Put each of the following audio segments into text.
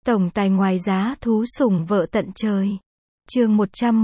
Tổng tài ngoài giá thú sủng vợ tận trời. Chương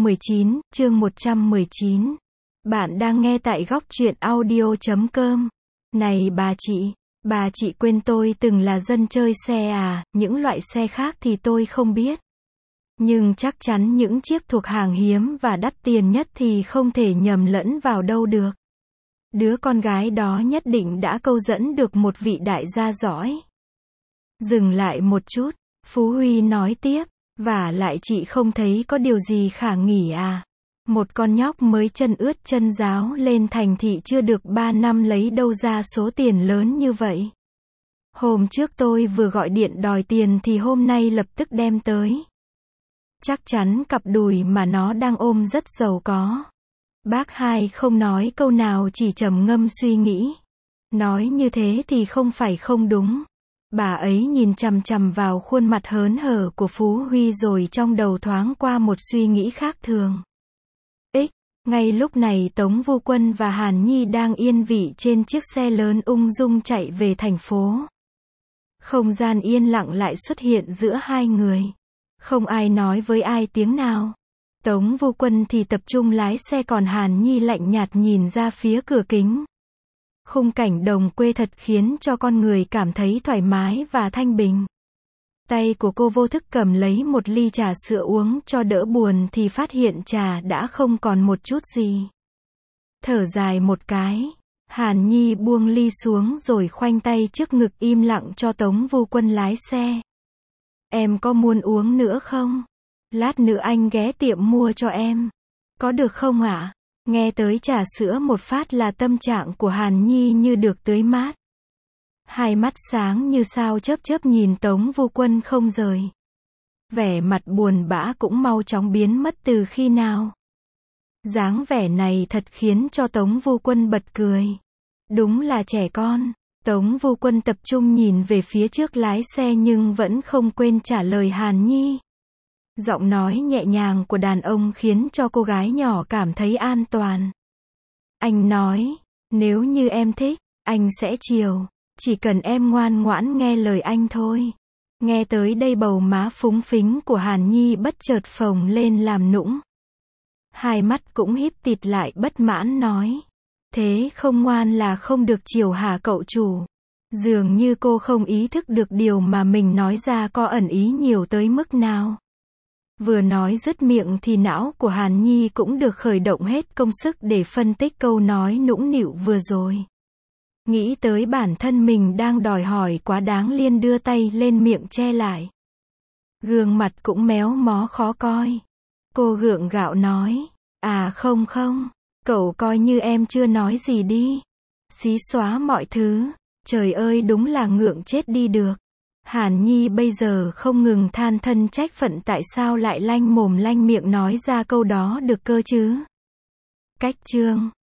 119. Bạn đang nghe tại góc truyện audio.com. Này bà chị quên tôi từng là dân chơi xe à, những loại xe khác thì tôi không biết. Nhưng chắc chắn những chiếc thuộc hàng hiếm và đắt tiền nhất thì không thể nhầm lẫn vào đâu được. Đứa con gái đó nhất định đã câu dẫn được một vị đại gia giỏi. Dừng lại một chút, Phú Huy nói tiếp, vả lại chị không thấy có điều gì khả nghi à. Một con nhóc mới chân ướt chân ráo lên thành thị chưa được 3 năm lấy đâu ra số tiền lớn như vậy. Hôm trước tôi vừa gọi điện đòi tiền thì hôm nay lập tức đem tới. Chắc chắn cặp đùi mà nó đang ôm rất giàu có. Bác Hai không nói câu nào, chỉ trầm ngâm suy nghĩ. Nói như thế thì không phải không đúng. Bà ấy nhìn chằm chằm vào khuôn mặt hớn hở của Phú Huy rồi trong đầu thoáng qua một suy nghĩ khác thường. Ngay lúc này Tống Vu Quân và Hàn Nhi đang yên vị trên chiếc xe lớn ung dung chạy về thành phố. Không gian yên lặng lại xuất hiện giữa hai người. Không ai nói với ai tiếng nào. Tống Vu Quân thì tập trung lái xe, còn Hàn Nhi lạnh nhạt nhìn ra phía cửa kính. Khung cảnh đồng quê thật khiến cho con người cảm thấy thoải mái và thanh bình. Tay của cô vô thức cầm lấy một ly trà sữa uống cho đỡ buồn thì phát hiện trà đã không còn một chút gì. Thở dài một cái, Hàn Nhi buông ly xuống rồi khoanh tay trước ngực im lặng cho Tống Vu Quân lái xe. Em có muốn uống nữa không? Lát nữa anh ghé tiệm mua cho em. Có được không ạ? Nghe tới trà sữa một phát là tâm trạng của Hàn Nhi như được tưới mát. Hai mắt sáng như sao chớp chớp nhìn Tống Vu Quân không rời. Vẻ mặt buồn bã cũng mau chóng biến mất từ khi nào. Dáng vẻ này thật khiến cho Tống Vu Quân bật cười. Đúng là trẻ con. Tống Vu Quân tập trung nhìn về phía trước lái xe nhưng vẫn không quên trả lời Hàn Nhi. Giọng nói nhẹ nhàng của đàn ông khiến cho cô gái nhỏ cảm thấy an toàn. Anh nói, nếu như em thích, anh sẽ chiều. Chỉ cần em ngoan ngoãn nghe lời anh thôi. Nghe tới đây bầu má phúng phính của Hàn Nhi bất chợt phồng lên làm nũng. Hai mắt cũng híp tịt lại bất mãn nói. Thế không ngoan là không được chiều hả cậu chủ? Dường như cô không ý thức được điều mà mình nói ra có ẩn ý nhiều tới mức nào. Vừa nói dứt miệng thì não của Hàn Nhi cũng được khởi động hết công sức để phân tích câu nói nũng nịu vừa rồi. Nghĩ tới bản thân mình đang đòi hỏi quá đáng liền đưa tay lên miệng che lại. Gương mặt cũng méo mó khó coi. Cô gượng gạo nói. À không, cậu coi như em chưa nói gì đi. Xí xóa mọi thứ. Trời ơi, đúng là ngượng chết đi được. Hàn Nhi bây giờ không ngừng than thân trách phận tại sao lại lanh mồm lanh miệng nói ra câu đó được cơ chứ. Cách chương